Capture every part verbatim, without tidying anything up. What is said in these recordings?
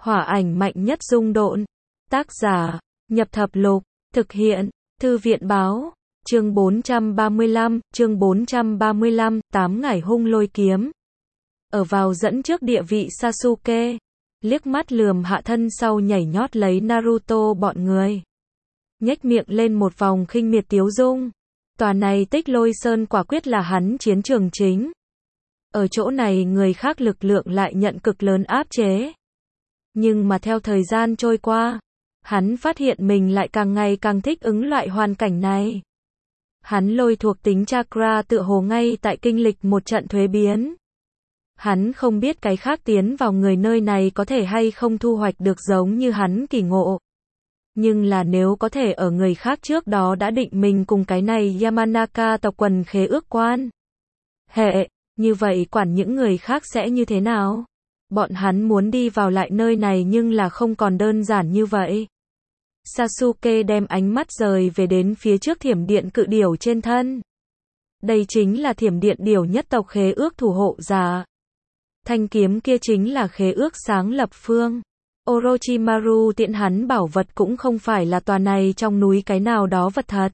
Hỏa ảnh mạnh nhất dung độn. Tác giả, Nhập Thập Lục, thực hiện, Thư viện Báo, chương bốn trăm ba mươi lăm, chương bốn trăm ba mươi lăm, tám ngải hung lôi kiếm. Ở vào dẫn trước địa vị Sasuke, liếc mắt lườm hạ thân sau nhảy nhót lấy Naruto bọn người. Nhếch miệng lên một vòng khinh miệt tiếu dung. Tòa này Tích Lôi Sơn quả quyết là hắn chiến trường chính. Ở chỗ này người khác lực lượng lại nhận cực lớn áp chế. Nhưng mà theo thời gian trôi qua, hắn phát hiện mình lại càng ngày càng thích ứng loại hoàn cảnh này. Hắn lôi thuộc tính chakra tựa hồ ngay tại kinh lịch một trận thuế biến. Hắn không biết cái khác tiến vào người nơi này có thể hay không thu hoạch được giống như hắn kỳ ngộ. Nhưng là nếu có thể ở người khác trước đó đã định mình cùng cái này Yamanaka tộc quần khế ước quan hệ, như vậy quản những người khác sẽ như thế nào? Bọn hắn muốn đi vào lại nơi này nhưng là không còn đơn giản như vậy. Sasuke đem ánh mắt rời về đến phía trước thiểm điện cự điểu trên thân. Đây chính là thiểm điện điểu nhất tộc khế ước thủ hộ giả. Thanh kiếm kia chính là khế ước sáng lập phương. Orochimaru tiện hắn bảo vật cũng không phải là tòa này trong núi cái nào đó vật thật,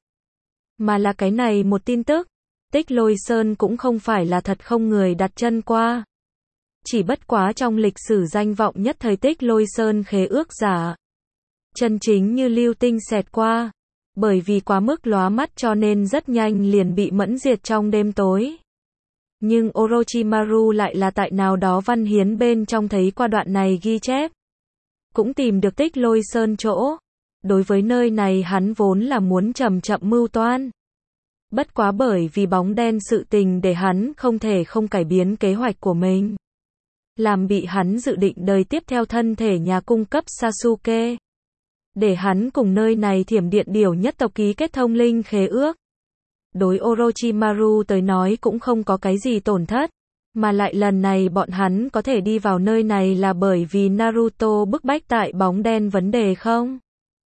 mà là cái này một tin tức. Tích Lôi Sơn cũng không phải là thật không người đặt chân qua. Chỉ bất quá trong lịch sử danh vọng nhất thời Tích Lôi Sơn khế ước giả. Chân chính như lưu tinh xẹt qua. Bởi vì quá mức lóa mắt cho nên rất nhanh liền bị mẫn diệt trong đêm tối. Nhưng Orochimaru lại là tại nào đó văn hiến bên trong thấy qua đoạn này ghi chép. Cũng tìm được Tích Lôi Sơn chỗ. Đối với nơi này hắn vốn là muốn chậm chậm mưu toan. Bất quá bởi vì bóng đen sự tình để hắn không thể không cải biến kế hoạch của mình. Làm bị hắn dự định đời tiếp theo thân thể nhà cung cấp Sasuke. Để hắn cùng nơi này thiểm điện điểu nhất tộc ký kết thông linh khế ước. Đối Orochimaru tới nói cũng không có cái gì tổn thất. Mà lại lần này bọn hắn có thể đi vào nơi này là bởi vì Naruto bức bách tại bóng đen vấn đề không?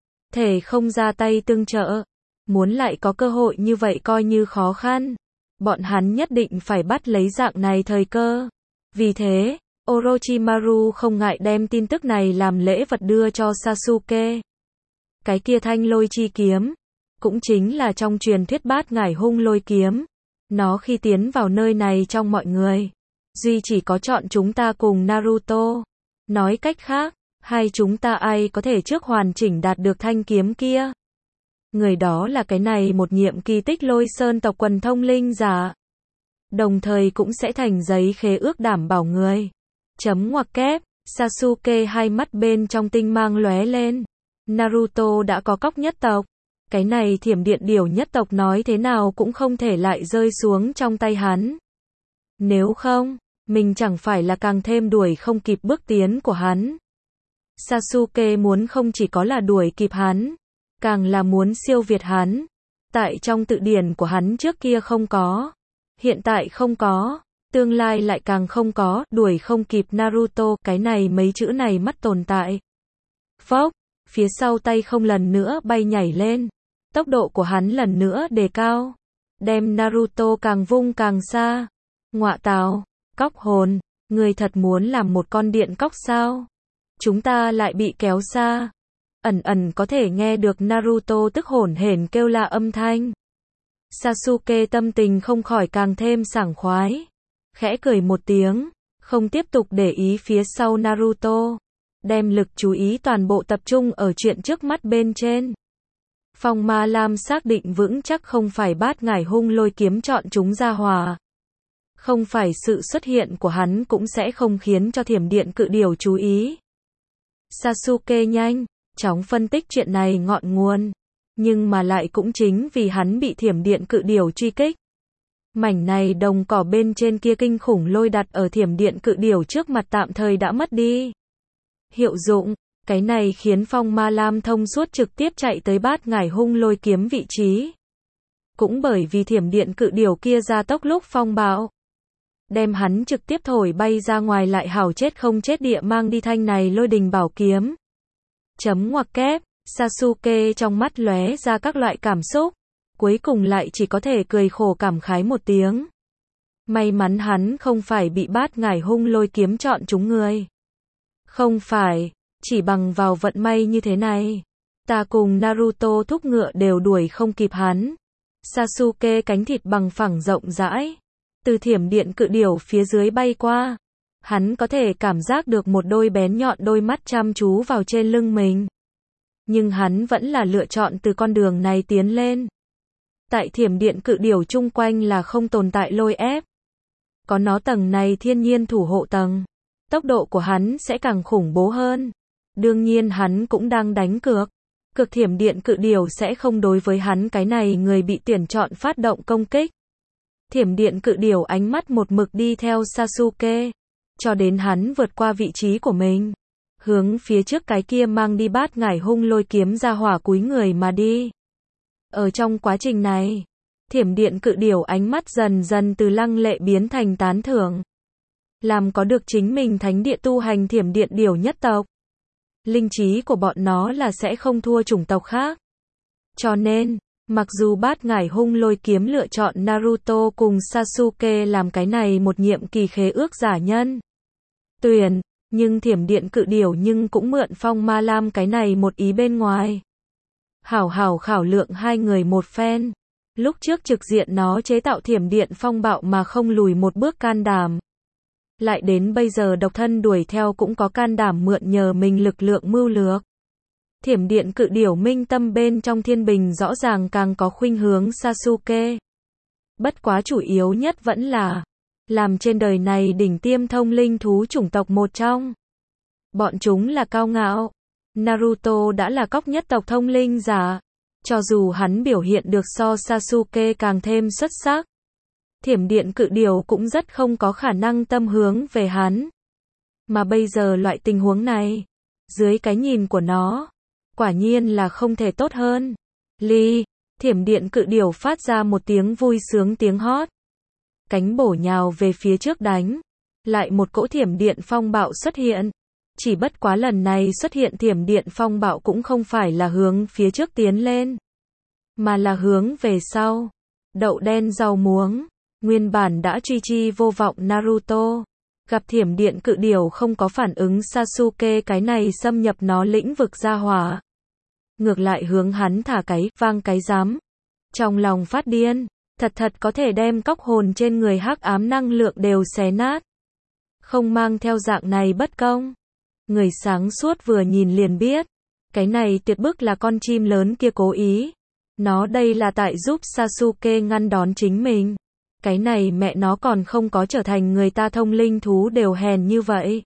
Thể không ra tay tương trợ. Muốn lại có cơ hội như vậy coi như khó khăn. Bọn hắn nhất định phải bắt lấy dạng này thời cơ. Vì thế, Orochimaru không ngại đem tin tức này làm lễ vật đưa cho Sasuke. Cái kia thanh lôi chi kiếm. Cũng chính là trong truyền thuyết bát ngải hung lôi kiếm. Nó khi tiến vào nơi này trong mọi người. Duy chỉ có chọn chúng ta cùng Naruto. Nói cách khác, hai chúng ta ai có thể trước hoàn chỉnh đạt được thanh kiếm kia. Người đó là cái này một nhiệm kỳ Tích Lôi Sơn tộc quần thông linh giả. Đồng thời cũng sẽ thành giấy khế ước đảm bảo người. Chấm ngoặc kép, Sasuke hai mắt bên trong tinh mang lóe lên. Naruto đã có cóc nhất tộc. Cái này thiểm điện điểu nhất tộc nói thế nào cũng không thể lại rơi xuống trong tay hắn. Nếu không, mình chẳng phải là càng thêm đuổi không kịp bước tiến của hắn. Sasuke muốn không chỉ có là đuổi kịp hắn, càng là muốn siêu việt hắn. Tại trong tự điển của hắn trước kia không có, hiện tại không có, tương lai lại càng không có, đuổi không kịp Naruto, cái này mấy chữ này mất tồn tại. Phốc, phía sau tay không lần nữa bay nhảy lên, tốc độ của hắn lần nữa đề cao, đem Naruto càng vung càng xa. Ngọa tào, cóc hồn, người thật muốn làm một con điện cóc sao? Chúng ta lại bị kéo xa. Ẩn ẩn có thể nghe được Naruto tức hổn hển kêu la âm thanh. Sasuke tâm tình không khỏi càng thêm sảng khoái. Khẽ cười một tiếng, không tiếp tục để ý phía sau Naruto. Đem lực chú ý toàn bộ tập trung ở chuyện trước mắt bên trên. Phong Ma Lam xác định vững chắc không phải bát ngải hung lôi kiếm chọn chúng ra hòa. Không phải sự xuất hiện của hắn cũng sẽ không khiến cho thiểm điện cự điểu chú ý. Sasuke nhanh chóng phân tích chuyện này ngọn nguồn, nhưng mà lại cũng chính vì hắn bị thiểm điện cự điểu truy kích. Mảnh này đồng cỏ bên trên kia kinh khủng lôi đặt ở thiểm điện cự điểu trước mặt tạm thời đã mất đi hiệu dụng, cái này khiến Phong Ma Lam thông suốt trực tiếp chạy tới bát ngải hung lôi kiếm vị trí. Cũng bởi vì thiểm điện cự điểu kia ra tốc lúc phong bạo, đem hắn trực tiếp thổi bay ra ngoài lại hảo chết không chết địa mang đi thanh này lôi đình bảo kiếm. Chấm ngoặc kép, Sasuke trong mắt lóe ra các loại cảm xúc, cuối cùng lại chỉ có thể cười khổ cảm khái một tiếng. May mắn hắn không phải bị bát ngải hung lôi kiếm chọn chúng người. Không phải, Chỉ bằng vào vận may như thế này, ta cùng Naruto thúc ngựa đều đuổi không kịp hắn. Sasuke cánh thịt bằng phẳng rộng rãi, từ thiểm điện cự điểu phía dưới bay qua. Hắn có thể cảm giác được một đôi bén nhọn đôi mắt chăm chú vào trên lưng mình. Nhưng hắn vẫn là lựa chọn từ con đường này tiến lên. Tại thiểm điện cự điểu chung quanh là không tồn tại lôi ép. Có nó tầng này thiên nhiên thủ hộ tầng. Tốc độ của hắn sẽ càng khủng bố hơn. Đương nhiên hắn cũng đang đánh cược. Cực thiểm điện cự điểu sẽ không đối với hắn cái này người bị tuyển chọn phát động công kích. Thiểm điện cự điểu ánh mắt một mực đi theo Sasuke, cho đến hắn vượt qua vị trí của mình, hướng phía trước cái kia mang đi bát ngải hung lôi kiếm ra hỏa cúi người mà đi. Ở trong quá trình này, thiểm điện cự điểu ánh mắt dần dần từ lăng lệ biến thành tán thưởng. Làm có được chính mình thánh địa tu hành thiểm điện điểu nhất tộc. Linh trí của bọn nó là sẽ không thua chủng tộc khác. Cho nên, mặc dù bát ngải hung lôi kiếm lựa chọn Naruto cùng Sasuke làm cái này một nhiệm kỳ khế ước giả nhân tuyển, nhưng thiểm điện cự điểu nhưng cũng mượn phong ma lam cái này một ý bên ngoài. Hảo hảo khảo lượng hai người một phen. Lúc trước trực diện nó chế tạo thiểm điện phong bạo mà không lùi một bước can đảm. Lại đến bây giờ độc thân đuổi theo cũng có can đảm mượn nhờ mình lực lượng mưu lược. Thiểm điện cự điểu minh tâm bên trong thiên bình rõ ràng càng có khuynh hướng Sasuke. Bất quá chủ yếu nhất vẫn là làm trên đời này đỉnh tiêm thông linh thú chủng tộc một trong. Bọn chúng là cao ngạo. Naruto đã là cóc nhất tộc thông linh giả. Cho dù hắn biểu hiện được so Sasuke càng thêm xuất sắc, thiểm điện cự điểu cũng rất không có khả năng tâm hướng về hắn. Mà bây giờ loại tình huống này, dưới cái nhìn của nó, quả nhiên là không thể tốt hơn. Ly, thiểm điện cự điểu phát ra một tiếng vui sướng tiếng hót. Cánh bổ nhào về phía trước đánh. Lại một cỗ thiểm điện phong bạo xuất hiện. Chỉ bất quá lần này xuất hiện thiểm điện phong bạo cũng không phải là hướng phía trước tiến lên, mà là hướng về sau. Đậu đen rau muống. Nguyên bản đã truy chi vô vọng Naruto. Gặp thiểm điện cự điểu không có phản ứng Sasuke cái này xâm nhập nó lĩnh vực ra hỏa. Ngược lại hướng hắn thả cái, vang cái giám. Trong lòng phát điên. Thật thật có thể đem cóc hồn trên người hắc ám năng lượng đều xé nát. Không mang theo dạng này bất công. Người sáng suốt vừa nhìn liền biết. Cái này tuyệt bức là con chim lớn kia cố ý. Nó đây là tại giúp Sasuke ngăn đón chính mình. Cái này mẹ nó còn không có trở thành người ta thông linh thú đều hèn như vậy.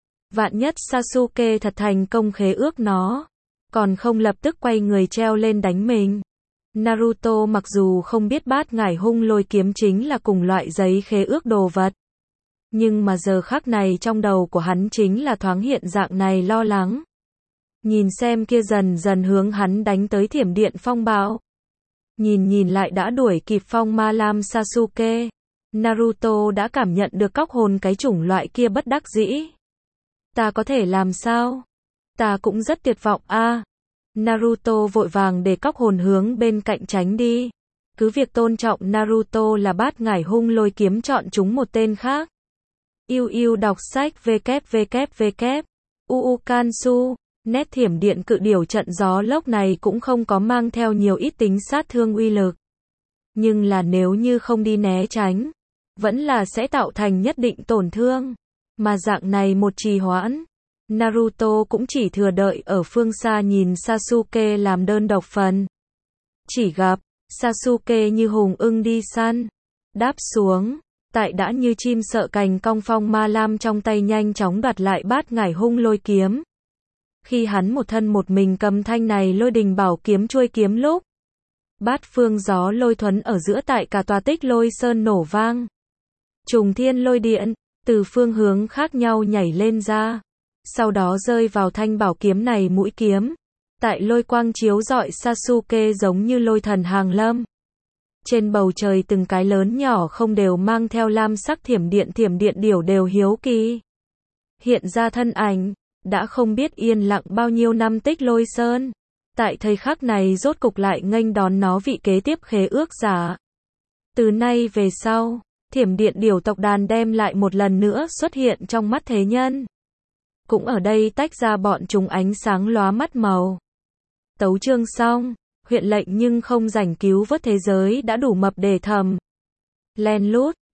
Vạn nhất Sasuke thật thành công khế ước nó. Còn không lập tức quay người treo lên đánh mình. Naruto mặc dù không biết bát ngải hung lôi kiếm chính là cùng loại giấy khế ước đồ vật. Nhưng mà giờ khắc này trong đầu của hắn chính là thoáng hiện dạng này lo lắng. Nhìn xem kia dần dần hướng hắn đánh tới thiểm điện phong bạo. Nhìn nhìn lại đã đuổi kịp phong ma lam Sasuke. Naruto đã cảm nhận được cóc hồn cái chủng loại kia bất đắc dĩ. Ta có thể làm sao? Ta cũng rất tuyệt vọng a. À, Naruto vội vàng để cóc hồn hướng bên cạnh tránh đi. Cứ việc tôn trọng Naruto là bát ngải hung lôi kiếm chọn chúng một tên khác. Yêu yêu đọc sách www. Uu Kansu. Nét thiểm điện cự điểu trận gió lốc này cũng không có mang theo nhiều ít tính sát thương uy lực. Nhưng là nếu như không đi né tránh, vẫn là sẽ tạo thành nhất định tổn thương. Mà dạng này một trì hoãn, Naruto cũng chỉ thừa đợi ở phương xa nhìn Sasuke làm đơn độc phần. Chỉ gặp, Sasuke như hùng ưng đi săn, đáp xuống, tại đã như chim sợ cành cong phong ma lam trong tay nhanh chóng đoạt lại bát ngải hung lôi kiếm. Khi hắn một thân một mình cầm thanh này lôi đình bảo kiếm chuôi kiếm lúc, bát phương gió lôi thuẫn ở giữa tại cả tòa tích lôi sơn nổ vang. Trùng thiên lôi điện, từ phương hướng khác nhau nhảy lên ra. Sau đó rơi vào thanh bảo kiếm này mũi kiếm. Tại lôi quang chiếu rọi Sasuke giống như lôi thần hàng lâm. Trên bầu trời từng cái lớn nhỏ không đều mang theo lam sắc thiểm điện thiểm điện điểu đều hiếu kỳ. Hiện ra thân ảnh, đã không biết yên lặng bao nhiêu năm tích lôi sơn. Tại thời khắc này rốt cục lại nghênh đón nó vị kế tiếp khế ước giả. Từ nay về sau, thiểm điện điểu tộc đàn đem lại một lần nữa xuất hiện trong mắt thế nhân. cũng ở đây tách ra bọn chúng ánh sáng lóa mắt màu. Tấu chương xong, huyện lệnh nhưng không rảnh cứu vớt thế giới đã đủ mập để thầm. Len lút,